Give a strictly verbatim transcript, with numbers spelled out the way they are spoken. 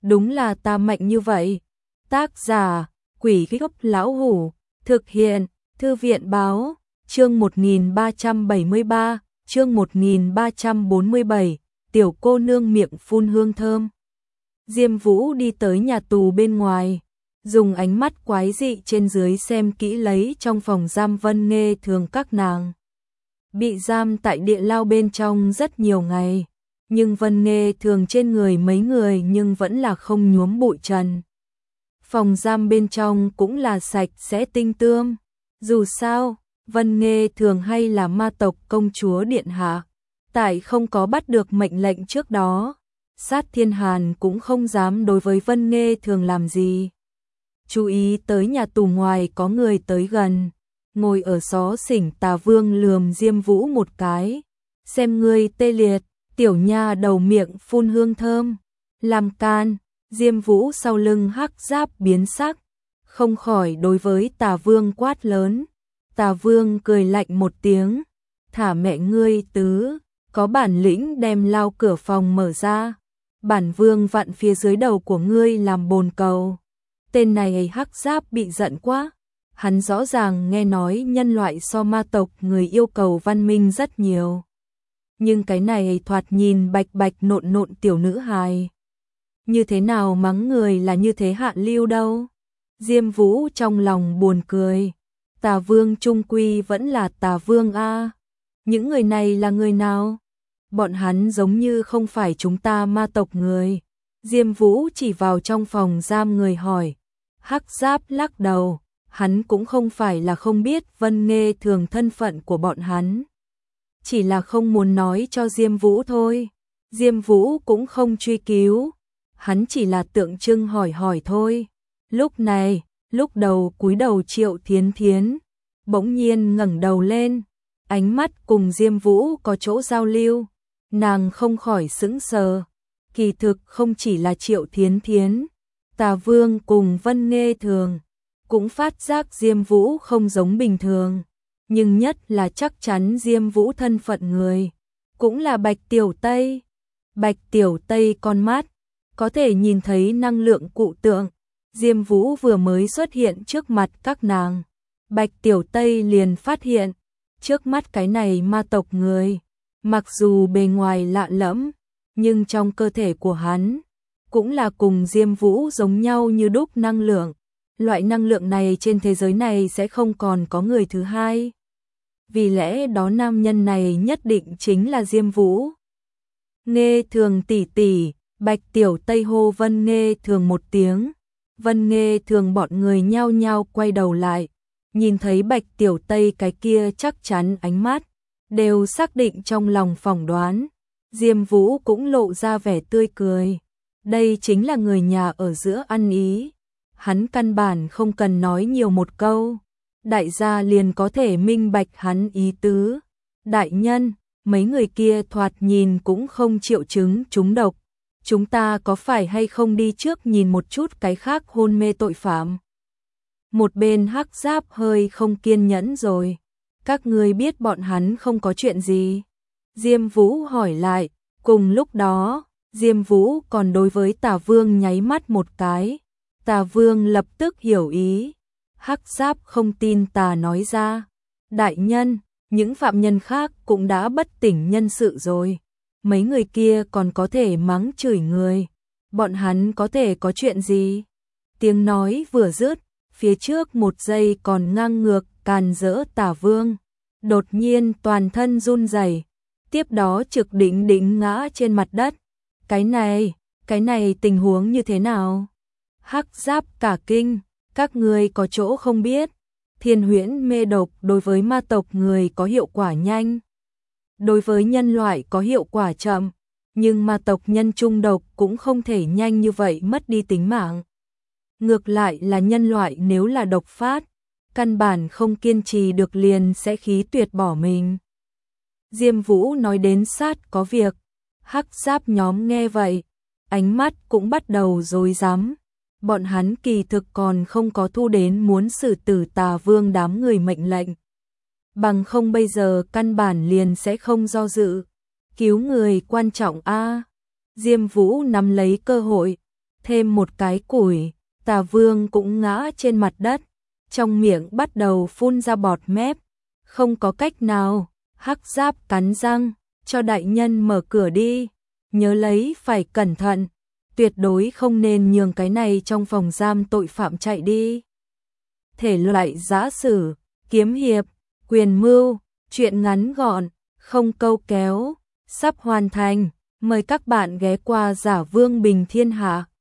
đúng là ta mạnh như vậy. Tác giả, Quỷ Gốc Lão Hủ, thực hiện, Thư viện Báo, chương một nghìn ba trăm bảy mươi ba, chương một nghìn ba trăm bốn mươi bảy, tiểu cô nương miệng phun hương thơm. Diêm Vũ đi tới nhà tù bên ngoài, dùng ánh mắt quái dị trên dưới xem kỹ lấy trong phòng giam Vân Nghê Thường các nàng. Bị giam tại địa lao bên trong rất nhiều ngày, nhưng Vân Nghê Thường trên người mấy người nhưng vẫn là không nhuốm bụi trần. Phòng giam bên trong cũng là sạch sẽ tinh tươm, dù sao, Vân Nghê Thường hay là ma tộc công chúa điện hạ, tại không có bắt được mệnh lệnh trước đó, Sát Thiên Hàn cũng không dám đối với Vân Nghê Thường làm gì. Chú ý tới nhà tù ngoài có người tới gần, ngồi ở xó xỉnh Tà Vương lườm Diêm Vũ một cái, xem ngươi tê liệt, tiểu nha đầu miệng phun hương thơm, làm can. Diêm Vũ sau lưng hắc giáp biến sắc, không khỏi đối với Tà Vương quát lớn. Tà Vương cười lạnh một tiếng, thả mẹ ngươi tứ, có bản lĩnh đem lao cửa phòng mở ra, bản vương vặn phía dưới đầu của ngươi làm bồn cầu. Tên này hắc giáp bị giận quá, hắn rõ ràng nghe nói nhân loại so ma tộc người yêu cầu văn minh rất nhiều. Nhưng cái này thoạt nhìn bạch bạch nộn nộn tiểu nữ hài. Như thế nào mắng người là như thế hạ lưu đâu. Diêm Vũ trong lòng buồn cười. Tà Vương trung quy vẫn là Tà Vương a. Những người này là người nào? Bọn hắn giống như không phải chúng ta ma tộc người. Diêm Vũ chỉ vào trong phòng giam người hỏi. Hắc giáp lắc đầu, hắn cũng không phải là không biết Vân Nghê Thường thân phận của bọn hắn. Chỉ là không muốn nói cho Diêm Vũ thôi. Diêm Vũ cũng không truy cứu, hắn chỉ là tượng trưng hỏi hỏi thôi. Lúc này, lúc đầu cúi đầu Triệu Thiến Thiến, bỗng nhiên ngẩng đầu lên, ánh mắt cùng Diêm Vũ có chỗ giao lưu, nàng không khỏi sững sờ. Kỳ thực không chỉ là Triệu Thiến Thiến, Tà Vương cùng Vân Nghê Thường cũng phát giác Diêm Vũ không giống bình thường, nhưng nhất là chắc chắn Diêm Vũ thân phận người, cũng là Bạch Tiểu Tây. Bạch Tiểu Tây con mắt, có thể nhìn thấy năng lượng cụ tượng, Diêm Vũ vừa mới xuất hiện trước mặt các nàng, Bạch Tiểu Tây liền phát hiện, trước mắt cái này ma tộc người, mặc dù bề ngoài lạ lẫm, nhưng trong cơ thể của hắn, cũng là cùng Diêm Vũ giống nhau như đúc năng lượng. Loại năng lượng này trên thế giới này sẽ không còn có người thứ hai. Vì lẽ đó nam nhân này nhất định chính là Diêm Vũ. Nghê Thường tỷ tỷ, Bạch Tiểu Tây hô Vân Nghê Thường một tiếng. Vân Nghê Thường bọn người nhao nhao quay đầu lại, nhìn thấy Bạch Tiểu Tây cái kia chắc chắn ánh mắt, đều xác định trong lòng phỏng đoán. Diêm Vũ cũng lộ ra vẻ tươi cười. Đây chính là người nhà ở giữa ăn ý. Hắn căn bản không cần nói nhiều một câu, đại gia liền có thể minh bạch hắn ý tứ. Đại nhân, mấy người kia thoạt nhìn cũng không triệu chứng trúng độc, chúng ta có phải hay không đi trước nhìn một chút cái khác hôn mê tội phạm? Một bên hắc giáp hơi không kiên nhẫn rồi, các ngươi biết bọn hắn không có chuyện gì? Diêm Vũ hỏi lại, cùng lúc đó, Diêm Vũ còn đối với Tà Vương nháy mắt một cái. Tà Vương lập tức hiểu ý. Hắc giáp không tin Tà nói ra. Đại nhân, những phạm nhân khác cũng đã bất tỉnh nhân sự rồi. Mấy người kia còn có thể mắng chửi người. Bọn hắn có thể có chuyện gì? Tiếng nói vừa dứt, phía trước một giây còn ngang ngược càn rỡ Tà Vương. Đột nhiên toàn thân run rẩy, tiếp đó trực đỉnh đỉnh ngã trên mặt đất. Cái này, cái này tình huống như thế nào? Hắc giáp cả kinh, các người có chỗ không biết. Thiên huyễn mê độc đối với ma tộc người có hiệu quả nhanh, đối với nhân loại có hiệu quả chậm, nhưng ma tộc nhân trung độc cũng không thể nhanh như vậy mất đi tính mạng. Ngược lại là nhân loại nếu là độc phát, căn bản không kiên trì được liền sẽ khí tuyệt bỏ mình. Diêm Vũ nói đến sát có việc, hắc giáp nhóm nghe vậy, ánh mắt cũng bắt đầu rối rắm. Bọn hắn kỳ thực còn không có thu đến muốn xử tử Tà Vương đám người mệnh lệnh. Bằng không bây giờ căn bản liền sẽ không do dự. Cứu người quan trọng a. Diêm Vũ nắm lấy cơ hội, thêm một cái củi, Tà Vương cũng ngã trên mặt đất, trong miệng bắt đầu phun ra bọt mép, không có cách nào, Hắc Giáp cắn răng, cho đại nhân mở cửa đi, nhớ lấy phải cẩn thận, tuyệt đối không nên nhường cái này trong phòng giam tội phạm chạy đi. Thể loại giã sử, kiếm hiệp, quyền mưu, truyện ngắn gọn, không câu kéo, sắp hoàn thành, mời các bạn ghé qua Giả Vương Bình Thiên Hạ.